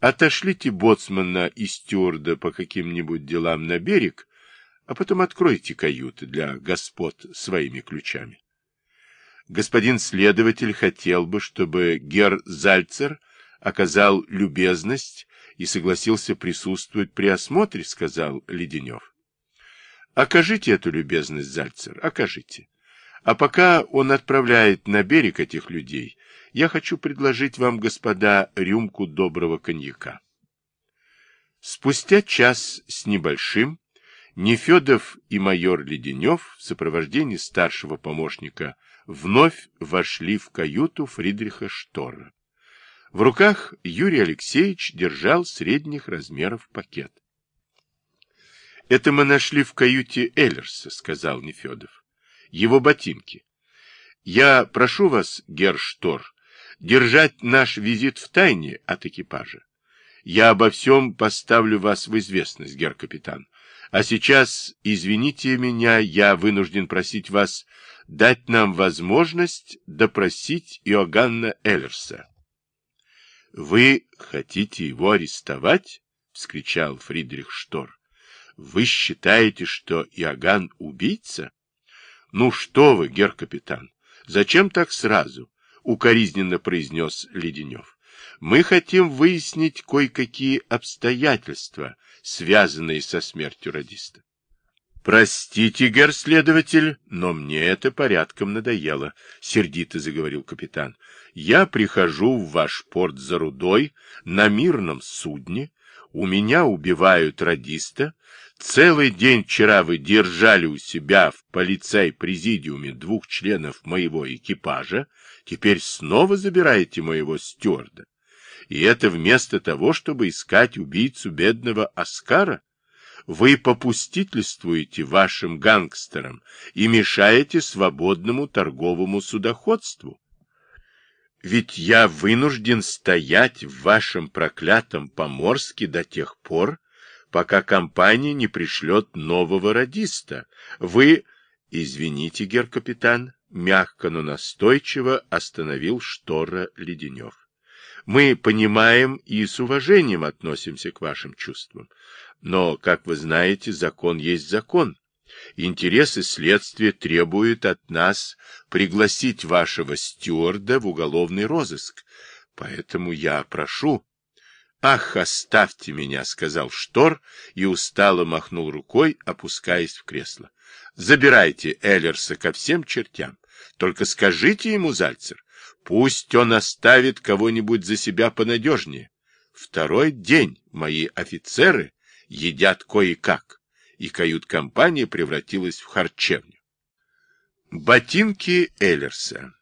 Отошлите боцмана и стюарда по каким-нибудь делам на берег, а потом откройте каюты для господ своими ключами. Господин следователь хотел бы, чтобы герр Зальцер оказал любезность и согласился присутствовать при осмотре, сказал Леденев. Окажите эту любезность, Зальцер, окажите. А пока он отправляет на берег этих людей, я хочу предложить вам, господа, рюмку доброго коньяка. Спустя час с небольшим Нефедов и майор Леденев в сопровождении старшего помощника вновь вошли в каюту Фридриха Шторра. В руках Юрий Алексеевич держал средних размеров пакет. — Это мы нашли в каюте Эллерса, — сказал Нефедов. — Его ботинки. Я прошу вас, герр Штор, держать наш визит в тайне от экипажа. Я обо всем поставлю вас в известность, герр капитан. А сейчас, извините меня, я вынужден просить вас дать нам возможность допросить Иоганна Эллерса. — Вы хотите его арестовать? — вскричал Фридрих Штор. — Вы считаете, что Иоганн убийца? — Ну что вы, герр капитан, зачем так сразу? — укоризненно произнес Леденев. — Мы хотим выяснить кое-какие обстоятельства, связанные со смертью радиста. — Простите, герр следователь, но мне это порядком надоело, — сердито заговорил капитан. — Я прихожу в ваш порт за рудой на мирном судне, у меня убивают радиста, целый день вчера вы держали у себя в полицай-президиуме 2 членов моего экипажа, теперь снова забираете моего стюарда. И это вместо того, чтобы искать убийцу бедного Оскара? Вы попустительствуете вашим гангстерам и мешаете свободному торговому судоходству. Ведь я вынужден стоять в вашем проклятом Поморске до тех пор, пока компания не пришлет нового радиста. Вы... Извините, герр капитан, мягко, но настойчиво остановил Шторра Леденев. Мы понимаем и с уважением относимся к вашим чувствам. Но, как вы знаете, закон есть закон. Интересы следствия требуют от нас пригласить вашего стюарда в уголовный розыск. Поэтому я прошу... — Ах, оставьте меня, — сказал Штор и устало махнул рукой, опускаясь в кресло. — Забирайте Эллерса ко всем чертям. Только скажите ему, Зальцер, пусть он оставит кого-нибудь за себя понадежнее. Второй день мои офицеры едят кое-как, и кают-компания превратилась в харчевню. Ботинки Эллерса.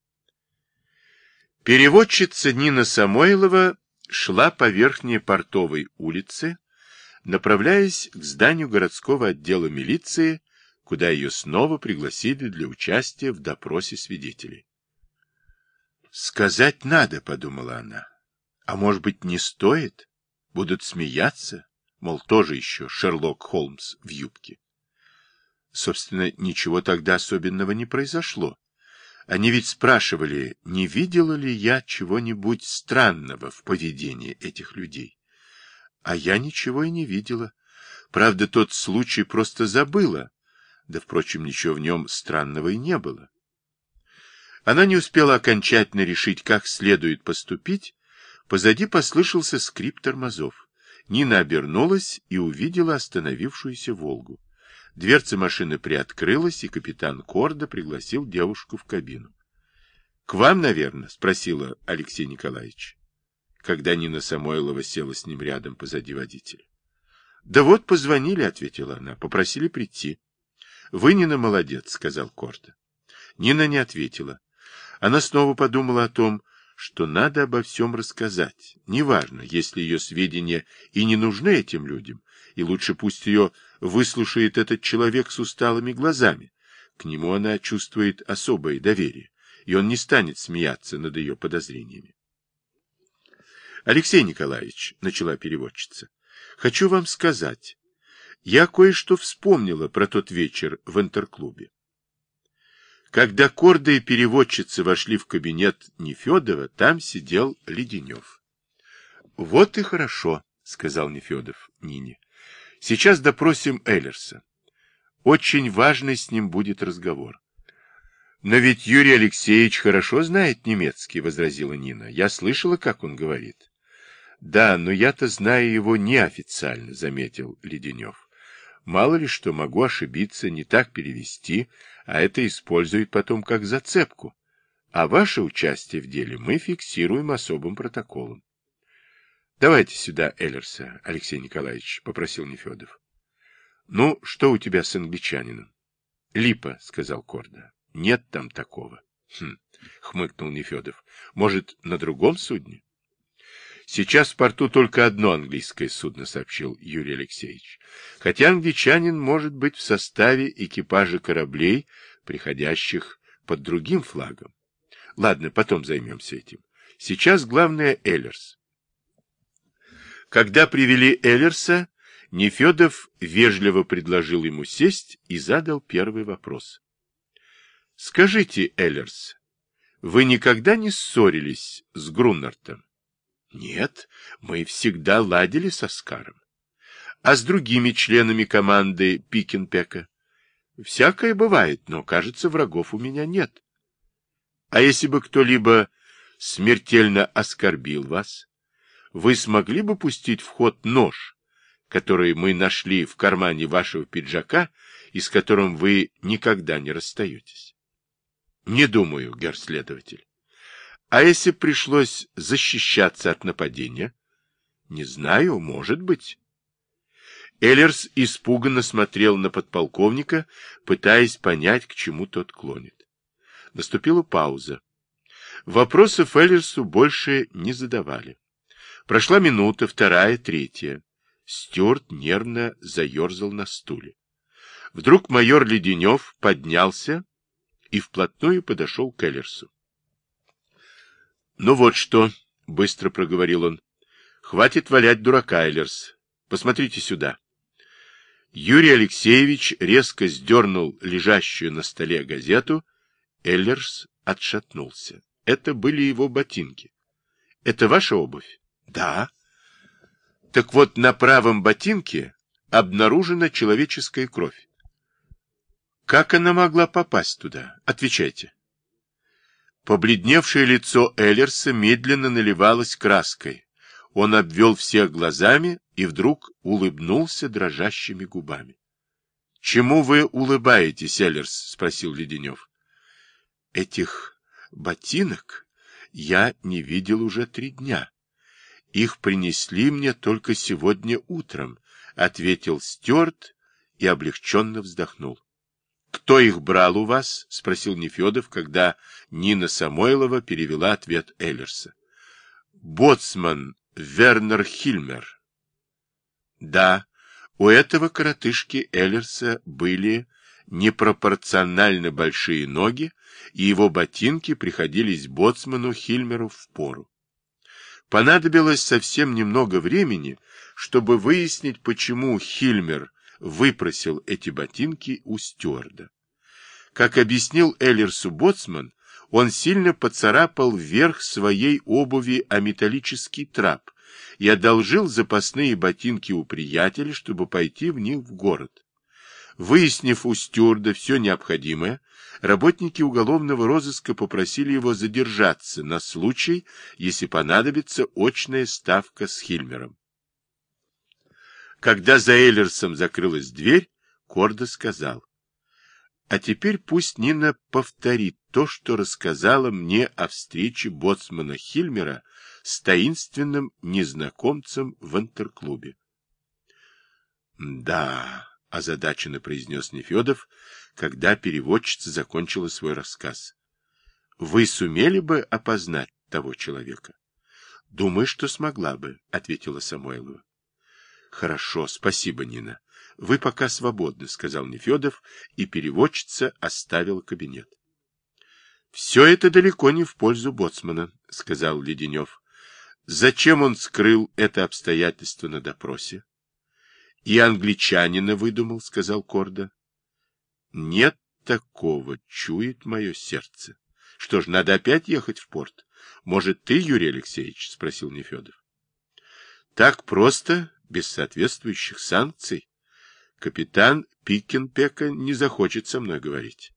Переводчица Нина Самойлова шла по Верхней Портовой улице, направляясь к зданию городского отдела милиции, куда ее снова пригласили для участия в допросе свидетелей. «Сказать надо», — подумала она. «А может быть, не стоит? Будут смеяться, мол, тоже еще Шерлок Холмс в юбке». Собственно, ничего тогда особенного не произошло. Они ведь спрашивали, не видела ли я чего-нибудь странного в поведении этих людей. А я ничего и не видела. Правда, тот случай просто забыла. Да, впрочем, ничего в нем странного и не было. Она не успела окончательно решить, как следует поступить. Позади послышался скрип тормозов. Нина обернулась и увидела остановившуюся «Волгу». Дверца машины приоткрылась, и капитан Корда пригласил девушку в кабину. — К вам, наверное? — спросила Алексей Николаевич, когда Нина Самойлова села с ним рядом позади водителя. — Да вот позвонили, — ответила она, — попросили прийти. — Вы, Нина, молодец, — сказал Корда. Нина не ответила. Она снова подумала о том, что надо обо всем рассказать. Неважно, если ее сведения и не нужны этим людям, и лучше пусть ее выслушает этот человек с усталыми глазами. К нему она чувствует особое доверие, и он не станет смеяться над ее подозрениями. — Алексей Николаевич, — начала переводчица, — хочу вам сказать, я кое-что вспомнила про тот вечер в интерклубе. Когда Корда и переводчица вошли в кабинет Нефедова, там сидел Леденев. Вот и хорошо, сказал Нефедов Нине. Сейчас допросим Эллерса. Очень важный с ним будет разговор. Но ведь Юрий Алексеевич хорошо знает немецкий, возразила Нина. Я слышала, как он говорит. Да, но я-то знаю его неофициально, заметил Леденев. Мало ли что, могу ошибиться, не так перевести, а это используют потом как зацепку. А ваше участие в деле мы фиксируем особым протоколом. Давайте сюда Эллерса, Алексей Николаевич, попросил Нефедов. Ну, что у тебя с англичанином? Липа, сказал Корда. Нет там такого. Хмыкнул Нефедов. Может, на другом судне? Сейчас в порту только одно английское судно, сообщил Юрий Алексеевич. Хотя англичанин может быть в составе экипажа кораблей, приходящих под другим флагом. Ладно, потом займемся этим. Сейчас главное Эллерс. Когда привели Эллерса, Нефедов вежливо предложил ему сесть и задал первый вопрос. Скажите, Эллерс, вы никогда не ссорились с Груннартом? Нет, мы всегда ладили с Оскаром. А с другими членами команды Пикенпека? Всякое бывает, но, кажется, врагов у меня нет. А если бы кто-либо смертельно оскорбил вас, вы смогли бы пустить в ход нож, который мы нашли в кармане вашего пиджака и с которым вы никогда не расстаетесь? Не думаю, герр-следователь. А если пришлось защищаться от нападения? Не знаю, может быть. Эллерс испуганно смотрел на подполковника, пытаясь понять, к чему тот клонит. Наступила пауза. Вопросов Эллерсу больше не задавали. Прошла минута, вторая, третья. Стюарт нервно заерзал на стуле. Вдруг майор Леденев поднялся и вплотную подошел к Эллерсу. «Ну вот что», — быстро проговорил он, — «хватит валять дурака, Эллерс. Посмотрите сюда». Юрий Алексеевич резко сдернул лежащую на столе газету. Эллерс отшатнулся. Это были его ботинки. «Это ваша обувь?» «Да». «Так вот, на правом ботинке обнаружена человеческая кровь. Как она могла попасть туда? Отвечайте». Побледневшее лицо Эллерса медленно наливалось краской. Он обвел всех глазами и вдруг улыбнулся дрожащими губами. — Чему вы улыбаетесь, Эллерс? — спросил Леденев. — Этих ботинок я не видел уже 3 дня. Их принесли мне только сегодня утром, — ответил Стюарт и облегченно вздохнул. «Кто их брал у вас?» — спросил Нефедов, когда Нина Самойлова перевела ответ Эллерса. «Боцман Вернер Хильмер». Да, у этого коротышки Эллерса были непропорционально большие ноги, и его ботинки приходились боцману Хильмеру впору. Понадобилось совсем немного времени, чтобы выяснить, почему Хильмер выпросил эти ботинки у стюарда. Как объяснил Эллерсу боцман, он сильно поцарапал верх своей обуви о металлический трап и одолжил запасные ботинки у приятеля, чтобы пойти в них в город. Выяснив у стюарда все необходимое, работники уголовного розыска попросили его задержаться на случай, если понадобится очная ставка с Хильмером. Когда за Эллерсом закрылась дверь, Корда сказал: «А теперь пусть Нина повторит то, что рассказала мне о встрече боцмана Хильмера с таинственным незнакомцем в интерклубе». «Да», — озадаченно произнес Нефедов, когда переводчица закончила свой рассказ. «Вы сумели бы опознать того человека?» «Думаю, что смогла бы», — ответила Самойлова. «Хорошо, спасибо, Нина. Вы пока свободны», — сказал Нефедов, и переводчица оставила кабинет. «Все это далеко не в пользу боцмана», — сказал Леденев. «Зачем он скрыл это обстоятельство на допросе?» «И англичанина выдумал», — сказал Корда. «Нет такого, чует мое сердце. Что ж, надо опять ехать в порт. Может, ты, Юрий Алексеевич?» — спросил Нефедов. Так просто, без соответствующих санкций, капитан Пикенпека не захочет со мной говорить.